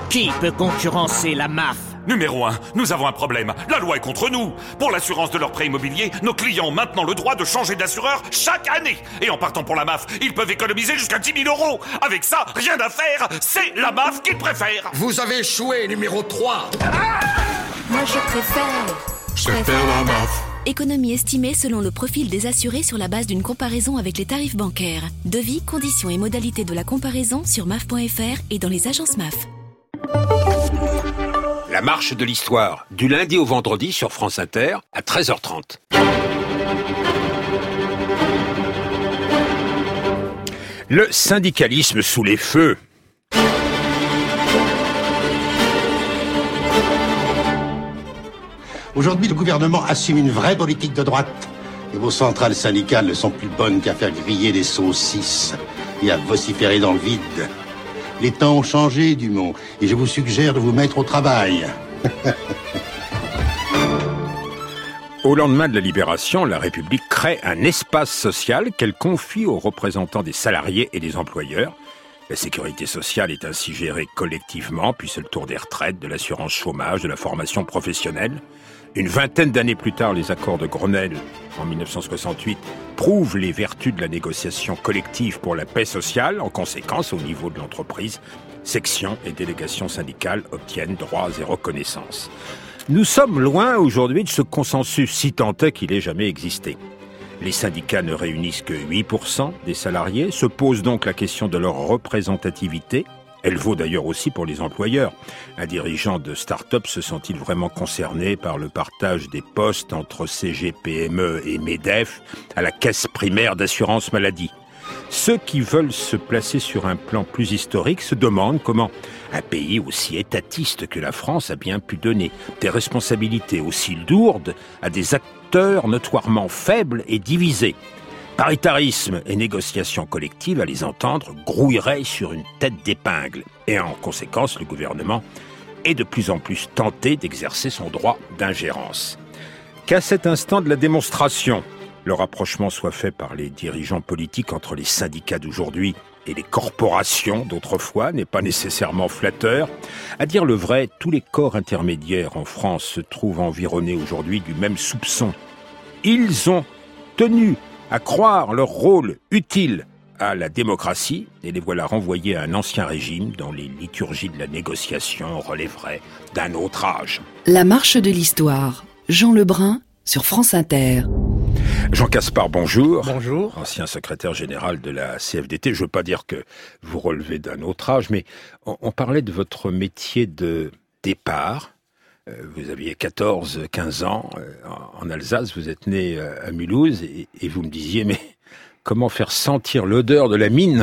Qui peut concurrencer la MAF ? Numéro 1, nous avons un problème. La loi est contre nous. Pour l'assurance de leur prêt immobilier, nos clients ont maintenant le droit de changer d'assureur chaque année. Et en partant pour la MAF, ils peuvent économiser jusqu'à 10 000 €. Avec ça, rien à faire. C'est la MAF qu'ils préfèrent. Vous avez échoué, numéro 3. Moi, je préfère la MAF. Économie estimée selon le profil des assurés sur la base d'une comparaison avec les tarifs bancaires. Devis, conditions et modalités de la comparaison sur maf.fr et dans les agences MAF. La marche de l'histoire, du lundi au vendredi sur France Inter à 13h30. Le syndicalisme sous les feux. Aujourd'hui, le gouvernement assume une vraie politique de droite. Et vos centrales syndicales ne sont plus bonnes qu'à faire griller des saucisses et à vociférer dans le vide. Les temps ont changé, Dumont, et je vous suggère de vous mettre au travail. Au lendemain de la Libération, la République crée un espace social qu'elle confie aux représentants des salariés et des employeurs. La sécurité sociale est ainsi gérée collectivement, puis c'est le tour des retraites, de l'assurance chômage, de la formation professionnelle. Une vingtaine d'années plus tard, les accords de Grenelle, en 1968, prouvent les vertus de la négociation collective pour la paix sociale. En conséquence, au niveau de l'entreprise, sections et délégations syndicales obtiennent droits et reconnaissance. Nous sommes loin aujourd'hui de ce consensus, si tant est qu'il ait jamais existé. Les syndicats ne réunissent que 8% des salariés, se pose donc la question de leur représentativité. Elle vaut d'ailleurs aussi pour les employeurs. Un dirigeant de start-up se sent-il vraiment concerné par le partage des postes entre CGPME et MEDEF à la caisse primaire d'assurance maladie ? Ceux qui veulent se placer sur un plan plus historique se demandent comment un pays aussi étatiste que la France a bien pu donner des responsabilités aussi lourdes à des acteurs notoirement faibles et divisés. Paritarisme et négociations collectives, à les entendre, grouilleraient sur une tête d'épingle. Et en conséquence, le gouvernement est de plus en plus tenté d'exercer son droit d'ingérence. Qu'à cet instant de la démonstration, le rapprochement soit fait par les dirigeants politiques entre les syndicats d'aujourd'hui et les corporations d'autrefois n'est pas nécessairement flatteur. À dire le vrai, tous les corps intermédiaires en France se trouvent environnés aujourd'hui du même soupçon. Ils ont tenu à croire leur rôle utile à la démocratie, et les voilà renvoyés à un ancien régime dont les liturgies de la négociation relèveraient d'un autre âge. La marche de l'histoire. Jean Lebrun sur France Inter. Jean Caspar, bonjour. Bonjour. Ancien secrétaire général de la CFDT. Je ne veux pas dire que vous relevez d'un autre âge, mais on parlait de votre métier de départ. Vous aviez 14-15 ans en Alsace, vous êtes né à Mulhouse et vous me disiez, mais comment faire sentir l'odeur de la mine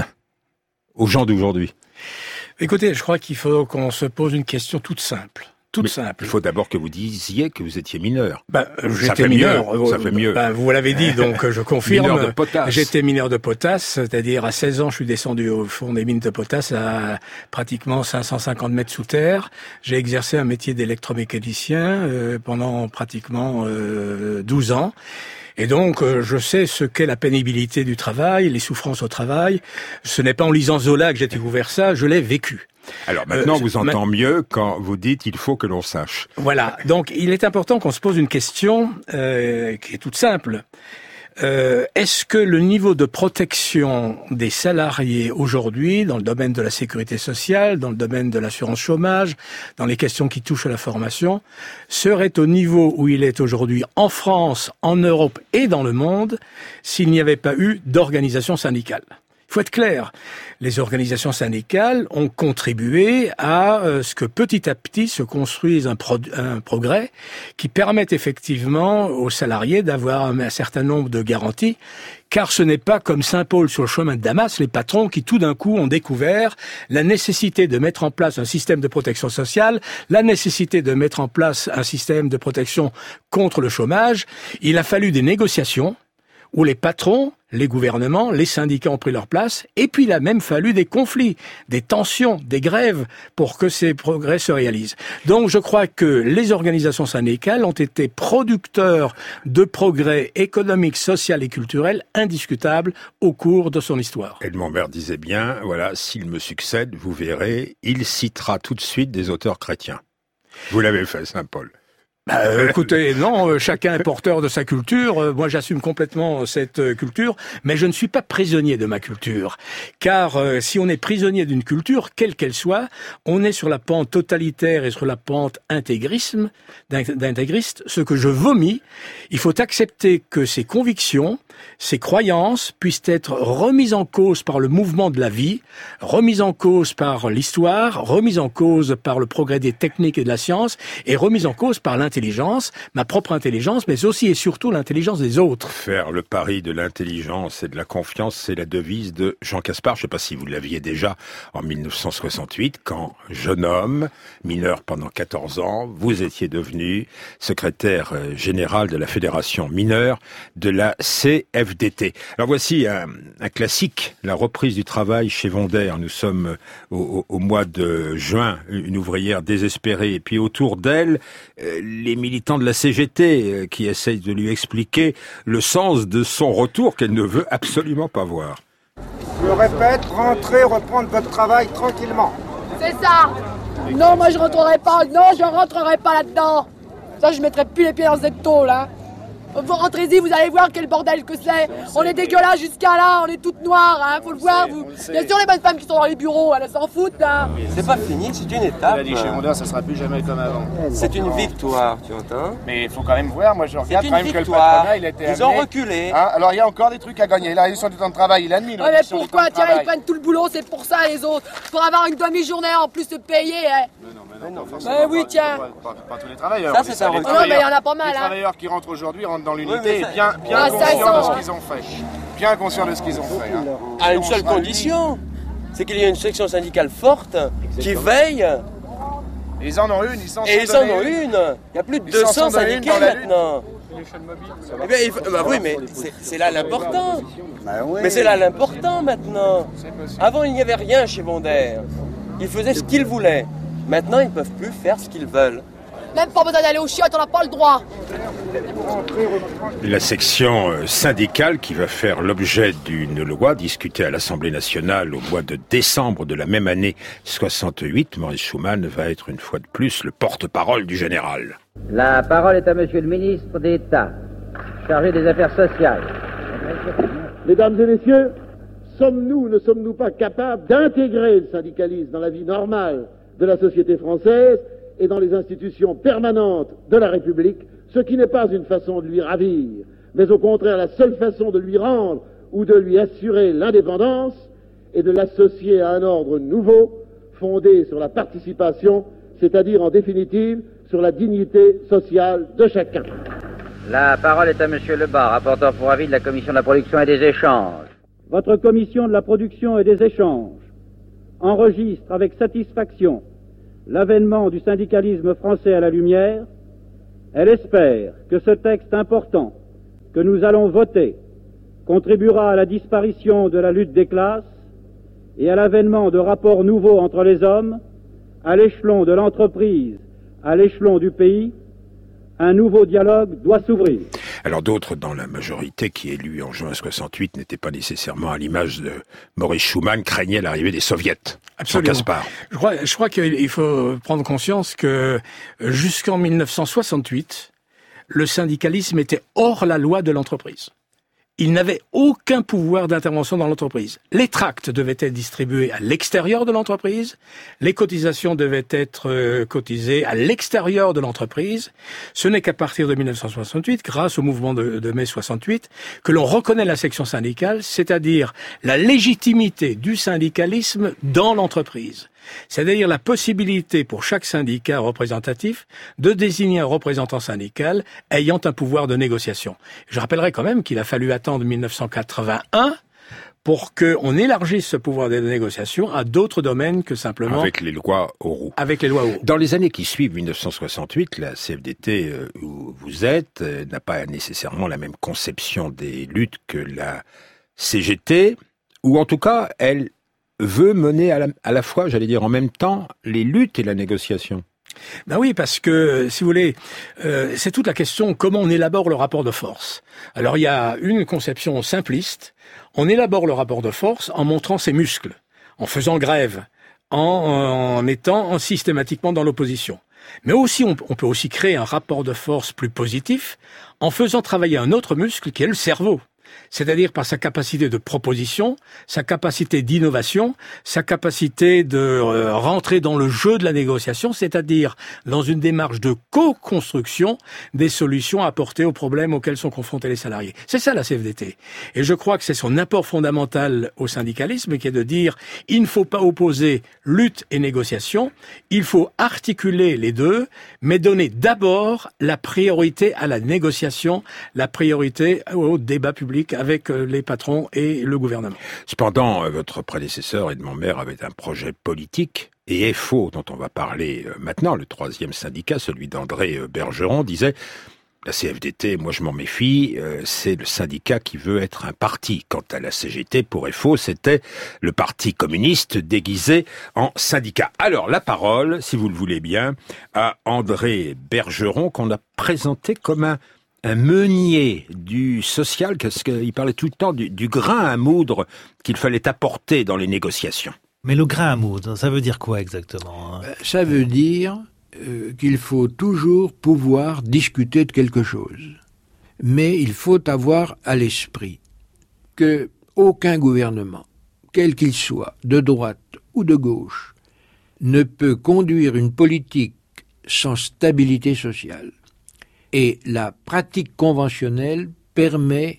aux gens d'aujourd'hui ? Écoutez, je crois qu'il faut qu'on se pose une question toute simple. Il faut d'abord que vous disiez que vous étiez mineur. J'étais mineur. Ça fait mieux. Vous l'avez dit, donc je confirme. Mineur de potasse. J'étais mineur de potasse, c'est-à-dire à 16 ans, je suis descendu au fond des mines de potasse à pratiquement 550 mètres sous terre. J'ai exercé un métier d'électromécanicien pendant pratiquement 12 ans. Et donc, je sais ce qu'est la pénibilité du travail, les souffrances au travail. Ce n'est pas en lisant Zola que j'ai découvert ça, je l'ai vécu. Alors maintenant, on vous entend mieux quand vous dites « il faut que l'on sache ». Voilà, donc il est important qu'on se pose une question qui est toute simple. Est-ce que le niveau de protection des salariés aujourd'hui, dans le domaine de la sécurité sociale, dans le domaine de l'assurance chômage, dans les questions qui touchent à la formation, serait au niveau où il est aujourd'hui en France, en Europe et dans le monde, s'il n'y avait pas eu d'organisation syndicale ? Il faut être clair, les organisations syndicales ont contribué à ce que petit à petit se construise un progrès qui permette effectivement aux salariés d'avoir un certain nombre de garanties, car ce n'est pas comme Saint Paul sur le chemin de Damas, les patrons qui tout d'un coup ont découvert la nécessité de mettre en place un système de protection sociale, la nécessité de mettre en place un système de protection contre le chômage. Il a fallu des négociations. où les patrons, les gouvernements, les syndicats ont pris leur place, et puis il a même fallu des conflits, des tensions, des grèves pour que ces progrès se réalisent. Donc je crois que les organisations syndicales ont été producteurs de progrès économiques, sociaux et culturels indiscutables au cours de son histoire. Edmond Baird disait bien, voilà, s'il me succède, vous verrez, il citera tout de suite des auteurs chrétiens. Vous l'avez fait, Saint-Paul. Écoutez, non, chacun est porteur de sa culture. Moi, j'assume complètement cette culture, mais je ne suis pas prisonnier de ma culture. Car si on est prisonnier d'une culture, quelle qu'elle soit, on est sur la pente totalitaire et sur la pente intégriste, ce que je vomis. Il faut accepter que ces convictions, ces croyances puissent être remises en cause par le mouvement de la vie, remises en cause par l'histoire, remises en cause par le progrès des techniques et de la science, et remises en cause par l'intelligence, ma propre intelligence, mais aussi et surtout l'intelligence des autres. Faire le pari de l'intelligence et de la confiance, c'est la devise de Jean Caspar. Je ne sais pas si vous l'aviez déjà en 1968, quand, jeune homme, mineur pendant 14 ans, vous étiez devenu secrétaire général de la Fédération mineure de la CFDT. Alors voici un classique, la reprise du travail chez Vonder. Nous sommes au mois de juin, une ouvrière désespérée, et puis autour d'elle, les militants de la CGT qui essayent de lui expliquer le sens de son retour qu'elle ne veut absolument pas voir. Je répète, rentrez, reprendre votre travail tranquillement. C'est ça. Non, moi je rentrerai pas. Non, je rentrerai pas là-dedans. Ça, je mettrai plus les pieds dans cette tôle, hein. Vous rentrez-y, vous allez voir quel bordel que c'est. On est dégueulasse jusqu'à là, on est toutes noires, hein, faut le voir. Bien sûr, les bonnes femmes qui sont dans les bureaux, elles s'en foutent, là. C'est pas fini, c'est une étape. Il a dit chez Mondeur, ça sera plus jamais comme avant. C'est une victoire, tu entends? Mais il faut quand même voir, moi je regarde quand même victoire. que le patronat, il a été Ils ont reculé. Hein, alors il y a encore des trucs à gagner. La réduction du temps de travail, il a admis. Ouais, mais pourquoi? Tiens, ils prennent tout le boulot, c'est pour ça, les autres. Pour avoir une demi-journée en plus de payer, hein. Mais non, forcément. Oui, tiens. Pas tous les travailleurs. Ça, c'est un recul. Non, mais il y en a pas mal, Les hein. travailleurs qui rentrent aujourd'hui rentrent dans l'unité, oui, bien conscients de ce qu'ils ont fait. Bien conscients de ce qu'ils ont fait. Hein. À une seule condition, c'est qu'il y ait une section syndicale forte qui veille. Ils en ont une, ils s'en sont Et ils en ont une. Il y a plus de 200 syndicats maintenant. Eh bien, oui, mais c'est là l'important. Mais c'est là l'important maintenant. Avant, il n'y avait rien chez Vonder. Ils faisaient ce qu'ils voulaient. Maintenant, ils ne peuvent plus faire ce qu'ils veulent. Même pas besoin d'aller aux chiottes, on n'a pas le droit. La section syndicale qui va faire l'objet d'une loi discutée à l'Assemblée nationale au mois de décembre de la même année 68, Maurice Schumann va être une fois de plus le porte-parole du général. La parole est à Monsieur le ministre d'État, chargé des Affaires sociales. Mesdames et messieurs, ne sommes-nous pas capables d'intégrer le syndicalisme dans la vie normale de la société française et dans les institutions permanentes de la République, ce qui n'est pas une façon de lui ravir, mais au contraire la seule façon de lui rendre ou de lui assurer l'indépendance et de l'associer à un ordre nouveau, fondé sur la participation, c'est-à-dire en définitive sur la dignité sociale de chacun. La parole est à Monsieur Lebas, rapporteur pour avis de la Commission de la Production et des Échanges. Votre Commission de la Production et des Échanges enregistre avec satisfaction l'avènement du syndicalisme français à la lumière. Elle espère que ce texte important que nous allons voter contribuera à la disparition de la lutte des classes et à l'avènement de rapports nouveaux entre les hommes, à l'échelon de l'entreprise, à l'échelon du pays. Un nouveau dialogue doit s'ouvrir. Alors d'autres dans la majorité qui élus en juin 68 n'étaient pas nécessairement à l'image de Maurice Schumann, craignaient l'arrivée des soviets. Absolument. Caspar. Je crois qu'il faut prendre conscience que jusqu'en 1968, le syndicalisme était hors la loi de l'entreprise. Il n'avait aucun pouvoir d'intervention dans l'entreprise. Les tracts devaient être distribués à l'extérieur de l'entreprise, les cotisations devaient être cotisées à l'extérieur de l'entreprise. Ce n'est qu'à partir de 1968, grâce au mouvement de mai 68, que l'on reconnaît la section syndicale, c'est-à-dire la légitimité du syndicalisme dans l'entreprise. C'est-à-dire la possibilité pour chaque syndicat représentatif de désigner un représentant syndical ayant un pouvoir de négociation. Je rappellerai quand même qu'il a fallu attendre 1981 pour qu'on élargisse ce pouvoir de négociation à d'autres domaines que simplement... Avec les lois Auroux. Avec les lois Auroux. Dans les années qui suivent 1968, la CFDT où vous êtes n'a pas nécessairement la même conception des luttes que la CGT, ou en tout cas, elle veut mener à la fois, j'allais dire en même temps, les luttes et la négociation. Ben oui, parce que, si vous voulez, c'est toute la question comment on élabore le rapport de force. Alors il y a une conception simpliste, on élabore le rapport de force en montrant ses muscles, en faisant grève, en étant systématiquement dans l'opposition. Mais aussi, on peut aussi créer un rapport de force plus positif en faisant travailler un autre muscle qui est le cerveau. C'est-à-dire par sa capacité de proposition, sa capacité d'innovation, sa capacité de rentrer dans le jeu de la négociation, c'est-à-dire dans une démarche de co-construction des solutions apportées aux problèmes auxquels sont confrontés les salariés. C'est ça la CFDT. Et je crois que c'est son apport fondamental au syndicalisme qui est de dire il ne faut pas opposer lutte et négociation, il faut articuler les deux, mais donner d'abord la priorité à la négociation, la priorité au débat public avec les patrons et le gouvernement. Cependant, votre prédécesseur Edmond Maire avait un projet politique, et FO, dont on va parler maintenant, le troisième syndicat, celui d'André Bergeron, disait la CFDT, moi je m'en méfie, c'est le syndicat qui veut être un parti. Quant à la CGT, pour FO, c'était le parti communiste déguisé en syndicat. Alors, la parole, si vous le voulez bien, à André Bergeron, qu'on a présenté comme un meunier du social, parce qu'il parlait tout le temps du grain à moudre qu'il fallait apporter dans les négociations. Mais le grain à moudre, ça veut dire quoi exactement ? Ça veut dire qu'il faut toujours pouvoir discuter de quelque chose. Mais il faut avoir à l'esprit que aucun gouvernement, quel qu'il soit, de droite ou de gauche, ne peut conduire une politique sans stabilité sociale. Et la pratique conventionnelle permet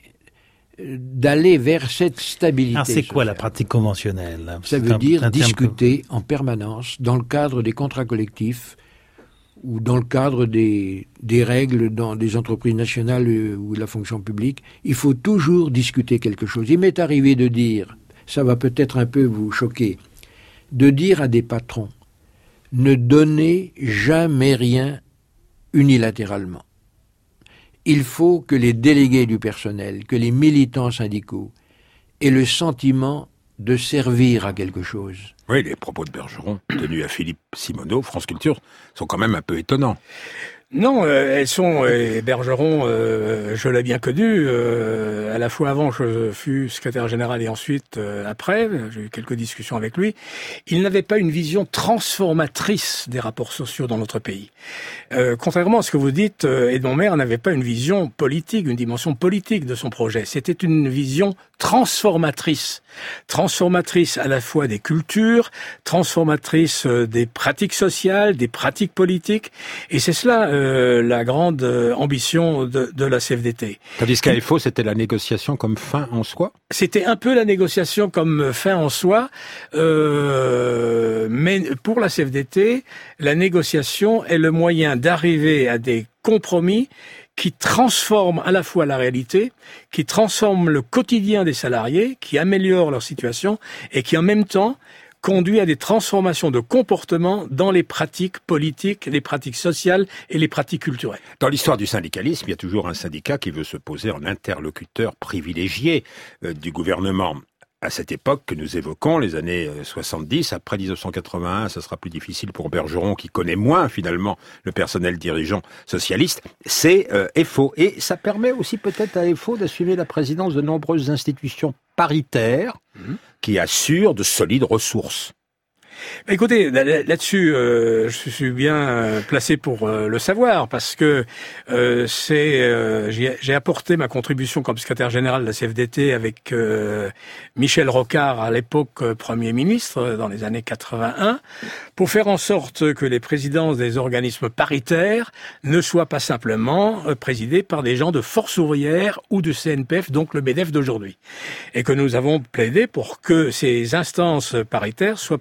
d'aller vers cette stabilité. Alors c'est quoi la pratique conventionnelle ? Ça veut dire discuter en permanence dans le cadre des contrats collectifs ou dans le cadre des règles dans des entreprises nationales ou de la fonction publique. Il faut toujours discuter quelque chose. Il m'est arrivé de dire, ça va peut-être un peu vous choquer, de dire à des patrons, ne donnez jamais rien unilatéralement. Il faut que les délégués du personnel, que les militants syndicaux aient le sentiment de servir à quelque chose. Oui, les propos de Bergeron, tenus à Philippe Simoneau, France Culture, sont quand même un peu étonnants. Non, elles sont, Bergeron, je l'ai bien connu, à la fois avant je fus secrétaire général et ensuite après, j'ai eu quelques discussions avec lui. Il n'avait pas une vision transformatrice des rapports sociaux dans notre pays. Contrairement à ce que vous dites, Edmond Maire n'avait pas une vision politique, une dimension politique de son projet. C'était une vision transformatrice. Transformatrice à la fois des cultures, transformatrice des pratiques sociales, des pratiques politiques, et c'est cela la grande ambition de la CFDT. Tandis qu'à FO, c'était la négociation comme fin en soi ? C'était un peu la négociation comme fin en soi, mais pour la CFDT, la négociation est le moyen d'arriver à des compromis qui transforment à la fois la réalité, qui transforment le quotidien des salariés, qui améliorent leur situation et qui en même temps conduit à des transformations de comportement dans les pratiques politiques, les pratiques sociales et les pratiques culturelles. Dans l'histoire du syndicalisme, il y a toujours un syndicat qui veut se poser en interlocuteur privilégié du gouvernement. À cette époque que nous évoquons, les années 70, après 1981, ça sera plus difficile pour Bergeron, qui connaît moins finalement le personnel dirigeant socialiste, c'est FO. Et ça permet aussi peut-être à FO d'assumer la présidence de nombreuses institutions paritaires qui assurent de solides ressources. Écoutez, là-dessus, je suis bien placé pour le savoir, parce que j'ai apporté ma contribution comme secrétaire général de la CFDT avec Michel Rocard, à l'époque Premier ministre, dans les années 81, pour faire en sorte que les présidences des organismes paritaires ne soient pas simplement présidées par des gens de Force ouvrière ou du CNPF, donc le MEDEF d'aujourd'hui. Et que nous avons plaidé pour que ces instances paritaires soient présidées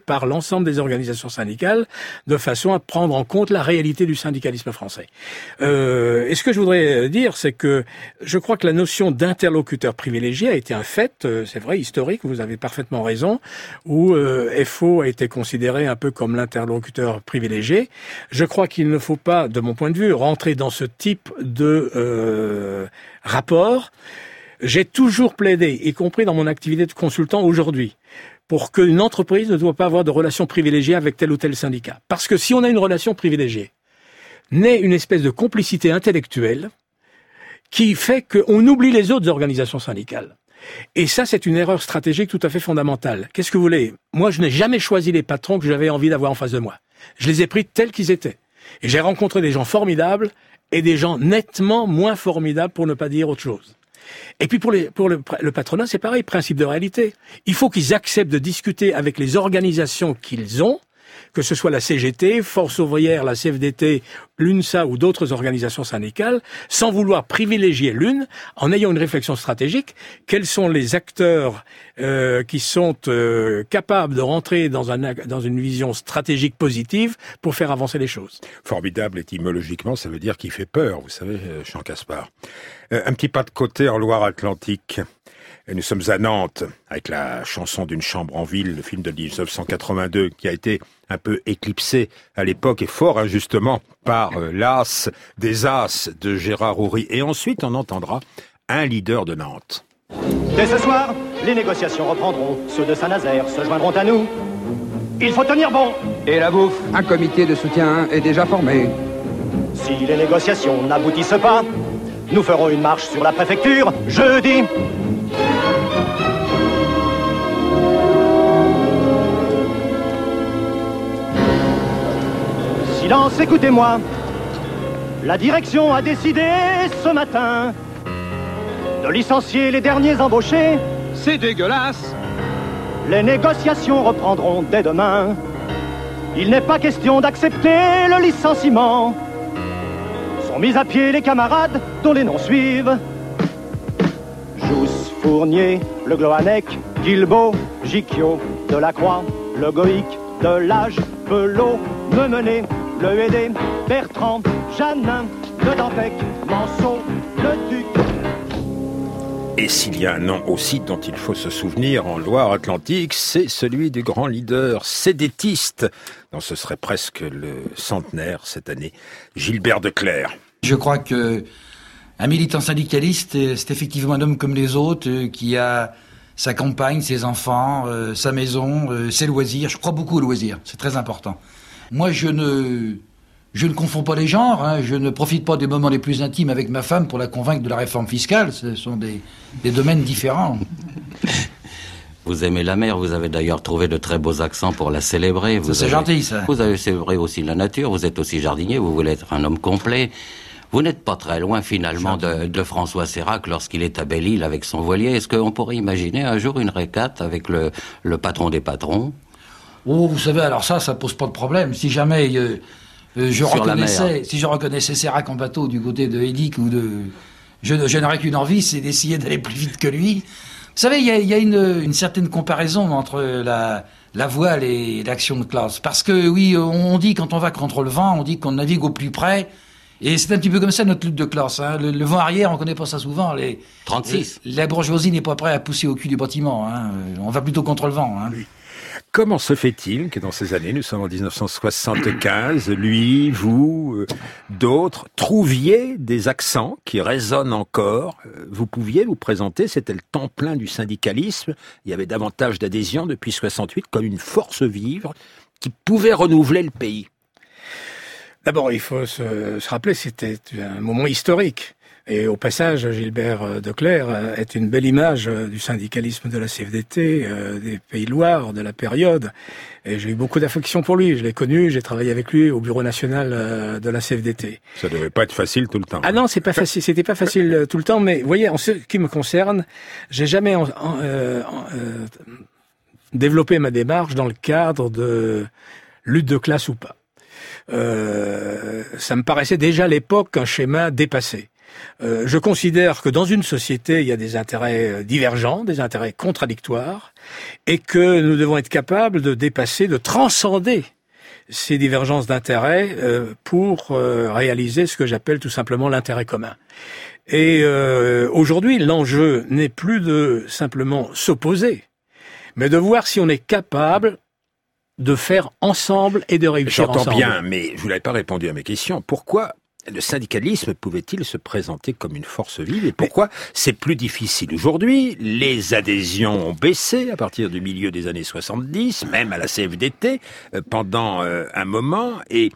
par l'ensemble des organisations syndicales de façon à prendre en compte la réalité du syndicalisme français. Et ce que je voudrais dire, c'est que je crois que la notion d'interlocuteur privilégié a été un fait, c'est vrai, historique, vous avez parfaitement raison, où FO a été considéré un peu comme l'interlocuteur privilégié. Je crois qu'il ne faut pas, de mon point de vue, rentrer dans ce type de rapport. J'ai toujours plaidé, y compris dans mon activité de consultant aujourd'hui, pour qu'une entreprise ne doit pas avoir de relation privilégiée avec tel ou tel syndicat. Parce que si on a une relation privilégiée, naît une espèce de complicité intellectuelle qui fait qu'on oublie les autres organisations syndicales. Et ça, c'est une erreur stratégique tout à fait fondamentale. Qu'est-ce que vous voulez? Moi, je n'ai jamais choisi les patrons que j'avais envie d'avoir en face de moi. Je les ai pris tels qu'ils étaient. Et j'ai rencontré des gens formidables et des gens nettement moins formidables, pour ne pas dire autre chose. Et puis pour le patronat, c'est pareil, principe de réalité. Il faut qu'ils acceptent de discuter avec les organisations qu'ils ont, que ce soit la CGT, Force ouvrière, la CFDT, l'UNSA ou d'autres organisations syndicales, sans vouloir privilégier l'une, en ayant une réflexion stratégique. Quels sont les acteurs qui sont capables de rentrer dans une vision stratégique positive pour faire avancer les choses? Formidable, étymologiquement, ça veut dire qu'il fait peur, vous savez, Jean Caspar. Un petit pas de côté en Loire-Atlantique. Et nous sommes à Nantes, avec la chanson d'une chambre en ville, le film de 1982, qui a été un peu éclipsé à l'époque, et fort injustement, par l'as des as de Gérard Houry. Et ensuite, on entendra un leader de Nantes. Dès ce soir, les négociations reprendront. Ceux de Saint-Nazaire se joindront à nous. Il faut tenir bon. Et la bouffe? Un comité de soutien est déjà formé. Si les négociations n'aboutissent pas, nous ferons une marche sur la préfecture jeudi. Silence, écoutez-moi. La direction a décidé ce matin de licencier les derniers embauchés. C'est dégueulasse. Les négociations reprendront dès demain. Il n'est pas question d'accepter le licenciement. Sont mis à pied les camarades dont les noms suivent: Jousse, Fournier, Le Gloanec, Guilbeault, Gicquio, Delacroix, Le Goïc, Delage, Pelot, Memenet, Le Hédé, Bertrand, Jeannin, Le Dantec, Manceau, Le Duc. Et s'il y a un nom aussi dont il faut se souvenir en Loire-Atlantique, c'est celui du grand leader sédétiste, dont ce serait presque le centenaire cette année, Gilbert Declercq. Je crois que un militant syndicaliste, c'est effectivement un homme comme les autres, qui a sa compagne, ses enfants, sa maison, ses loisirs. Je crois beaucoup aux loisirs, c'est très important. Moi, je ne confonds pas les genres, hein. Je ne profite pas des moments les plus intimes avec ma femme pour la convaincre de la réforme fiscale. Ce sont des domaines différents. Vous aimez la mer, vous avez d'ailleurs trouvé de très beaux accents pour la célébrer. C'est gentil, ça. Vous avez célébré aussi la nature, vous êtes aussi jardinier, vous voulez être un homme complet. Vous n'êtes pas très loin, finalement, de François Sérac lorsqu'il est à Belle-Île avec son voilier. Est-ce qu'on pourrait imaginer un jour une récate avec le patron des patrons? Oh, vous savez, alors ça pose pas de problème. Si jamais je reconnaissais Sérac en bateau du côté de Hédic ou de... Je n'aurais qu'une envie, c'est d'essayer d'aller plus vite que lui. Vous savez, il y a une certaine comparaison entre la voile et l'action de classe. Parce que, oui, on dit quand on va contre le vent, on dit qu'on navigue au plus près. Et c'est un petit peu comme ça notre lutte de classe. Hein. Le vent arrière, on connaît pas ça souvent. 36. La bourgeoisie n'est pas prête à pousser au cul du bâtiment. Hein. On va plutôt contre le vent. Hein. Comment se fait-il que dans ces années, nous sommes en 1975, lui, vous, d'autres, trouviez des accents qui résonnent encore? Vous pouviez vous présenter, c'était le temps plein du syndicalisme, il y avait davantage d'adhésion depuis 68 comme une force vive qui pouvait renouveler le pays. D'abord, il faut se rappeler, c'était un moment historique. Et au passage, Gilbert Declercq est une belle image du syndicalisme de la CFDT, des Pays de Loire, de la période. Et j'ai eu beaucoup d'affection pour lui. Je l'ai connu, j'ai travaillé avec lui au bureau national de la CFDT. Ça devait pas être facile tout le temps. Ah non, c'est pas facile. C'était pas facile tout le temps. Mais vous voyez, en ce qui me concerne, j'ai jamais développé ma démarche dans le cadre de lutte de classe ou pas. Ça me paraissait déjà à l'époque un schéma dépassé. Je considère que dans une société, il y a des intérêts divergents, des intérêts contradictoires, et que nous devons être capables de dépasser, de transcender ces divergences d'intérêts pour réaliser ce que j'appelle tout simplement l'intérêt commun. Et aujourd'hui, l'enjeu n'est plus de simplement s'opposer, mais de voir si on est capable de faire ensemble et de réussir ensemble. J'entends bien, mais vous n'avez pas répondu à mes questions. Pourquoi le syndicalisme pouvait-il se présenter comme une force vive et pourquoi c'est plus difficile aujourd'hui? Les adhésions ont baissé à partir du milieu des années 70, même à la CFDT, pendant un moment, et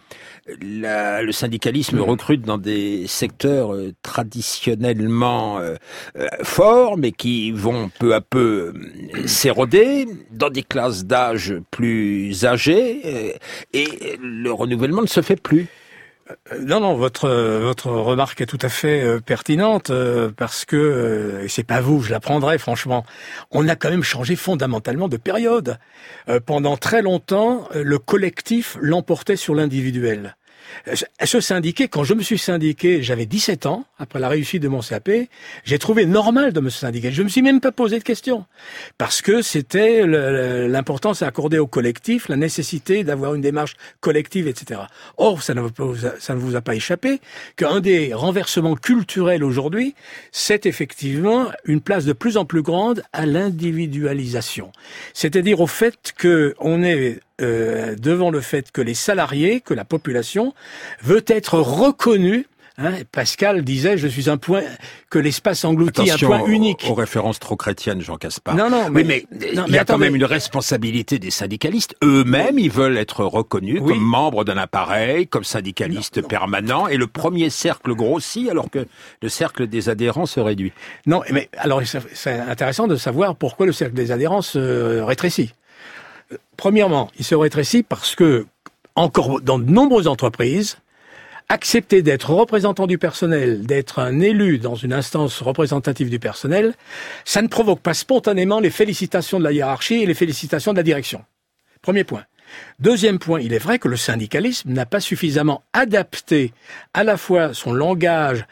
le syndicalisme recrute dans des secteurs traditionnellement forts, mais qui vont peu à peu s'éroder, dans des classes d'âge plus âgées, et le renouvellement ne se fait plus. Non, votre remarque est tout à fait pertinente parce que et c'est pas vous, je la prendrai franchement. On a quand même changé fondamentalement de période. Pendant très longtemps, le collectif l'emportait sur l'individuel. Se syndiquer, quand je me suis syndiqué, j'avais 17 ans, après la réussite de mon CAP, j'ai trouvé normal de me syndiquer. Je me suis même pas posé de questions. Parce que c'était l'importance à accorder au collectif, la nécessité d'avoir une démarche collective, etc. Or, ça ne vous a pas échappé qu'un des renversements culturels aujourd'hui, c'est effectivement une place de plus en plus grande à l'individualisation. C'est-à-dire au fait qu'on est devant le fait que les salariés, que la population veut être reconnue. Pascal disait, je suis un point que l'espace engloutit. Attention, un point unique. Aux références trop chrétiennes, Jean Caspar. Non, mais il y a quand même une responsabilité des syndicalistes. Eux-mêmes, ils veulent être reconnus comme membres d'un appareil, comme syndicalistes permanents, et le premier cercle grossit alors que le cercle des adhérents se réduit. Non, mais alors c'est intéressant de savoir pourquoi le cercle des adhérents se rétrécit. Premièrement, il se rétrécit parce que, encore dans de nombreuses entreprises, accepter d'être représentant du personnel, d'être un élu dans une instance représentative du personnel, ça ne provoque pas spontanément les félicitations de la hiérarchie et les félicitations de la direction. Premier point. Deuxième point, il est vrai que le syndicalisme n'a pas suffisamment adapté à la fois son langage,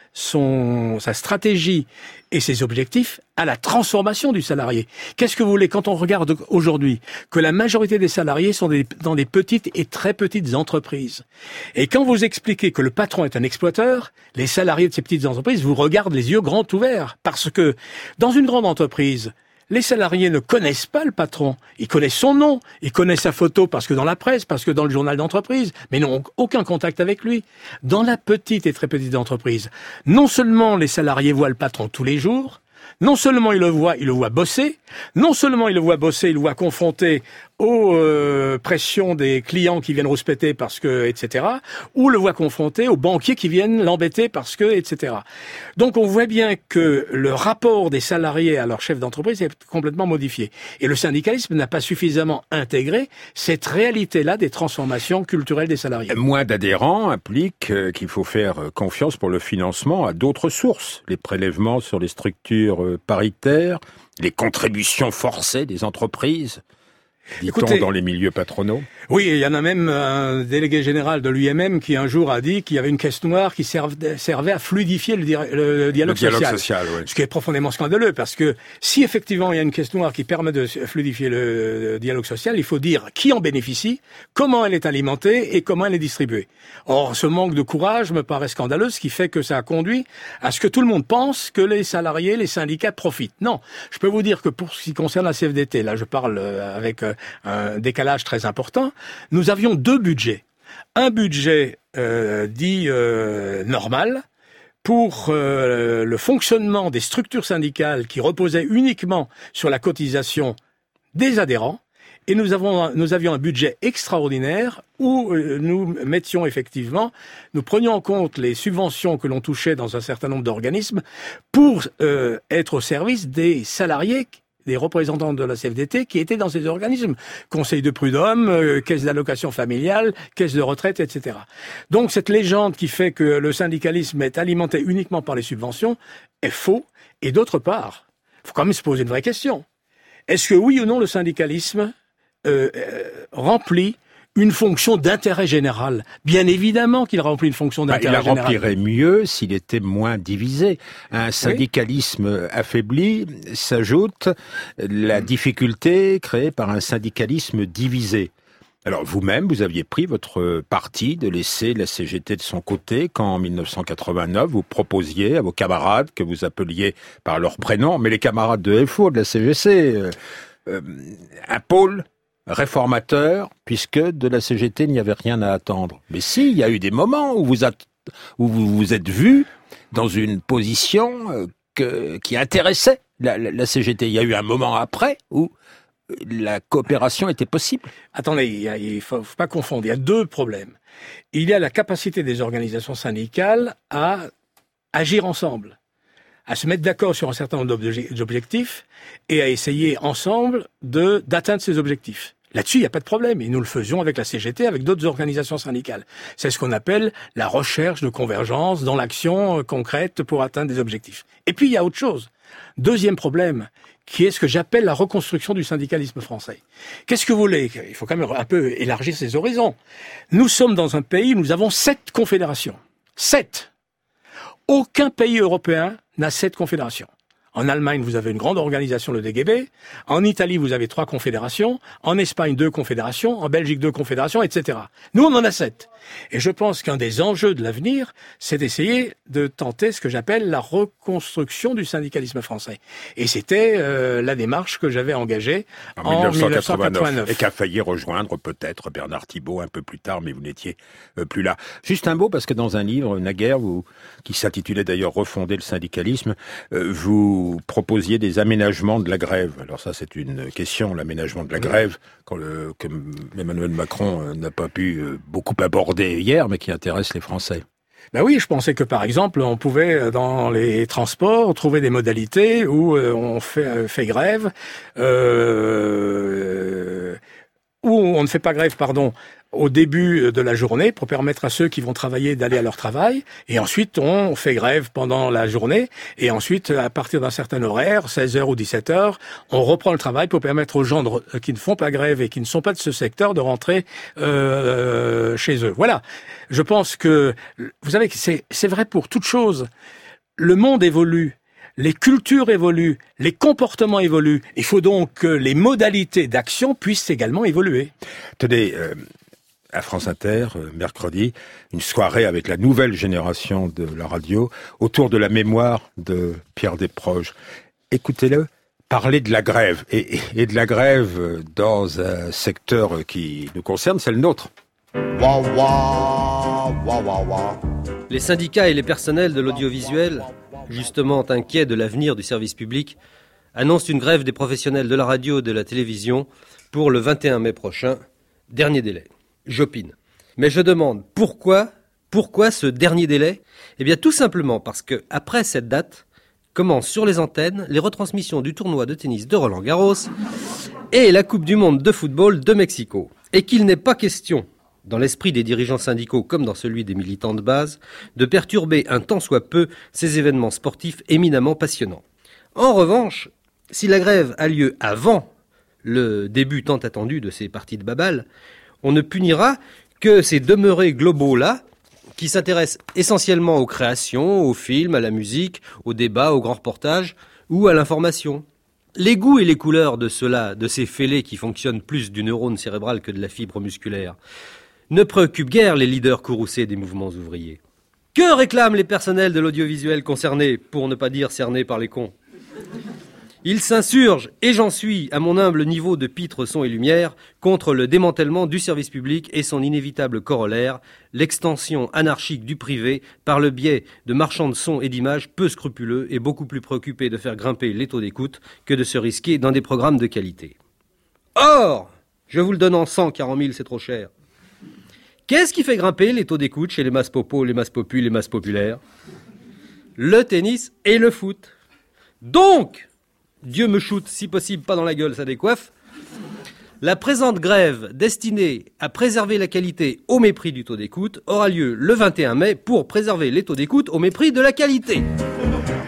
sa stratégie et ses objectifs à la transformation du salarié. Qu'est-ce que vous voulez quand on regarde aujourd'hui que la majorité des salariés sont dans des petites et très petites entreprises. Et quand vous expliquez que le patron est un exploiteur, les salariés de ces petites entreprises vous regardent les yeux grands ouverts parce que dans une grande entreprise, les salariés ne connaissent pas le patron. Ils connaissent son nom, ils connaissent sa photo parce que dans la presse, parce que dans le journal d'entreprise, mais n'ont aucun contact avec lui. Dans la petite et très petite entreprise, non seulement les salariés voient le patron tous les jours, non seulement il le voit bosser, non seulement il le voit bosser, il le voit confronté aux pressions des clients qui viennent rouspéter parce que, etc., ou le voit confronté aux banquiers qui viennent l'embêter parce que, etc. Donc on voit bien que le rapport des salariés à leur chef d'entreprise est complètement modifié. Et le syndicalisme n'a pas suffisamment intégré cette réalité-là des transformations culturelles des salariés. Moins d'adhérents implique qu'il faut faire confiance pour le financement à d'autres sources. Les prélèvements sur les structures paritaires, les contributions forcées des entreprises. Dit-on dans les milieux patronaux? Oui, il y en a même un délégué général de l'UMM qui un jour a dit qu'il y avait une caisse noire qui servait à fluidifier le dialogue social. Oui. Ce qui est profondément scandaleux, parce que si effectivement il y a une caisse noire qui permet de fluidifier le dialogue social, il faut dire qui en bénéficie, comment elle est alimentée et comment elle est distribuée. Or, ce manque de courage me paraît scandaleux, ce qui fait que ça a conduit à ce que tout le monde pense que les salariés, les syndicats profitent. Non, je peux vous dire que pour ce qui concerne la CFDT, là je parle avec un décalage très important, nous avions deux budgets. Un budget dit normal pour le fonctionnement des structures syndicales qui reposaient uniquement sur la cotisation des adhérents, et nous avions un budget extraordinaire où nous mettions effectivement, nous prenions en compte les subventions que l'on touchait dans un certain nombre d'organismes pour être au service des salariés, des représentants de la CFDT qui étaient dans ces organismes. Conseil de prud'homme, caisse d'allocation familiale, caisse de retraite, etc. Donc cette légende qui fait que le syndicalisme est alimenté uniquement par les subventions est faux. Et d'autre part, il faut quand même se poser une vraie question. Est-ce que oui ou non le syndicalisme remplit une fonction d'intérêt général. Bien évidemment qu'il remplit une fonction d'intérêt général. Il la remplirait mieux s'il était moins divisé. Un syndicalisme affaibli s'ajoute la difficulté créée par un syndicalisme divisé. Alors vous-même, vous aviez pris votre parti de laisser la CGT de son côté quand en 1989 vous proposiez à vos camarades que vous appeliez par leur prénom, mais les camarades de FO, de la CGC, un pôle réformateur, puisque de la CGT il n'y avait rien à attendre. Mais si, il y a eu des moments où vous vous êtes vu dans une position qui intéressait la CGT. Il y a eu un moment après où la coopération était possible. Attendez, il faut pas confondre. Il y a deux problèmes. Il y a la capacité des organisations syndicales à agir ensemble, à se mettre d'accord sur un certain nombre d'objectifs et à essayer ensemble d'atteindre ces objectifs. Là-dessus, il n'y a pas de problème. Et nous le faisions avec la CGT, avec d'autres organisations syndicales. C'est ce qu'on appelle la recherche de convergence dans l'action concrète pour atteindre des objectifs. Et puis, il y a autre chose. Deuxième problème, qui est ce que j'appelle la reconstruction du syndicalisme français. Qu'est-ce que vous voulez? Il faut quand même un peu élargir ses horizons. Nous sommes dans un pays où nous avons 7 confédérations. 7. Aucun pays européen n'a 7 confédérations. En Allemagne, vous avez une grande organisation, le DGB. En Italie, vous avez 3 confédérations. En Espagne, 2 confédérations. En Belgique, 2 confédérations, etc. Nous, on en a 7. Et je pense qu'un des enjeux de l'avenir, c'est d'essayer de tenter ce que j'appelle la reconstruction du syndicalisme français. Et c'était la démarche que j'avais engagée en 1989. Et qu'a failli rejoindre peut-être Bernard Thibault un peu plus tard, mais vous n'étiez plus là. Juste un mot, parce que dans un livre, naguère, qui s'intitulait d'ailleurs « Refonder le syndicalisme », vous proposiez des aménagements de la grève. Alors ça, c'est une question, l'aménagement de la grève, que Emmanuel Macron n'a pas pu beaucoup aborder hier, mais qui intéresse les Français. Ben oui, je pensais que par exemple, on pouvait dans les transports trouver des modalités où on fait grève, où on ne fait pas grève, au début de la journée pour permettre à ceux qui vont travailler d'aller à leur travail, et ensuite on fait grève pendant la journée, et ensuite à partir d'un certain horaire, 16h ou 17h, on reprend le travail pour permettre aux gens qui ne font pas grève et qui ne sont pas de ce secteur de rentrer chez eux. Voilà. Je pense que, vous savez, c'est vrai pour toute chose. Le monde évolue. Les cultures évoluent, les comportements évoluent. Il faut donc que les modalités d'action puissent également évoluer. Tenez, à France Inter, mercredi, une soirée avec la nouvelle génération de la radio autour de la mémoire de Pierre Desproges. Écoutez-le parler de la grève et de la grève dans un secteur qui nous concerne, c'est le nôtre. Les syndicats et les personnels de l'audiovisuel, justement inquiets de l'avenir du service public, annoncent une grève des professionnels de la radio et de la télévision pour le 21 mai prochain, dernier délai. J'opine. Mais je demande pourquoi ce dernier délai? Eh bien tout simplement parce que après cette date commencent sur les antennes les retransmissions du tournoi de tennis de Roland-Garros et la Coupe du monde de football de Mexico. Et qu'il n'est pas question, dans l'esprit des dirigeants syndicaux comme dans celui des militants de base, de perturber un tant soit peu ces événements sportifs éminemment passionnants. En revanche, si la grève a lieu avant le début tant attendu de ces parties de Babal, on ne punira que ces demeurés globaux-là, qui s'intéressent essentiellement aux créations, aux films, à la musique, aux débats, aux grands reportages ou à l'information. Les goûts et les couleurs de ceux-là, de ces fêlés qui fonctionnent plus du neurone cérébral que de la fibre musculaire, ne préoccupent guère les leaders courroucés des mouvements ouvriers. Que réclament les personnels de l'audiovisuel concernés, pour ne pas dire cernés par les cons? Ils s'insurgent, et j'en suis, à mon humble niveau de pitre son et lumière, contre le démantèlement du service public et son inévitable corollaire, l'extension anarchique du privé par le biais de marchands de sons et d'images peu scrupuleux et beaucoup plus préoccupés de faire grimper les taux d'écoute que de se risquer dans des programmes de qualité. Or, je vous le donne en 100, car en 1000 c'est trop cher. Qu'est-ce qui fait grimper les taux d'écoute chez les masses popos, les masses populaires, les masses populaires? Le tennis et le foot. Donc, Dieu me shoot, si possible pas dans la gueule, ça décoiffe. La présente grève, destinée à préserver la qualité au mépris du taux d'écoute, aura lieu le 21 mai pour préserver les taux d'écoute au mépris de la qualité.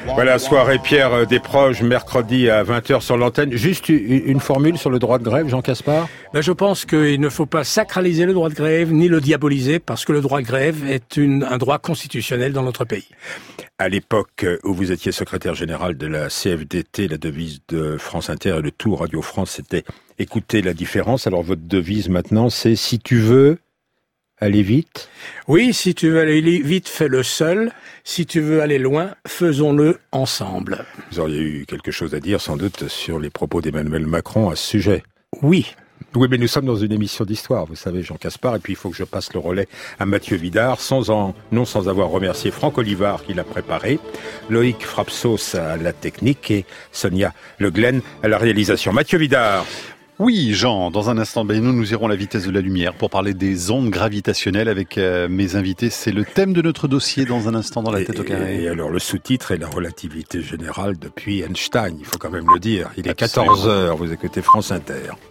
Voilà, soirée Pierre Desproges, mercredi à 20h sur l'antenne. Juste une formule sur le droit de grève, Jean Caspar ? Je pense qu'il ne faut pas sacraliser le droit de grève, ni le diaboliser, parce que le droit de grève est un droit constitutionnel dans notre pays. À l'époque où vous étiez secrétaire général de la CFDT, la devise de France Inter et de tout Radio France, c'était « Écoutez la différence ». Alors votre devise maintenant, c'est « Si tu veux aller vite ». Oui, si tu veux aller vite, fais-le seul. Si tu veux aller loin, faisons-le ensemble. Vous auriez eu quelque chose à dire sans doute sur les propos d'Emmanuel Macron à ce sujet. Oui. Oui, mais nous sommes dans une émission d'histoire, vous savez, Jean Caspar, et puis il faut que je passe le relais à Mathieu Vidard, non sans avoir remercié Franck Olivard qui l'a préparé, Loïc Frapsos à la technique et Sonia Le Glen à la réalisation. Mathieu Vidard. Oui, Jean, dans un instant, nous irons à la vitesse de la lumière pour parler des ondes gravitationnelles avec mes invités. C'est le thème de notre dossier dans un instant dans la tête au carré. Et alors, le sous-titre est la relativité générale depuis Einstein, il faut quand même le dire. Il est 14h, vous écoutez France Inter.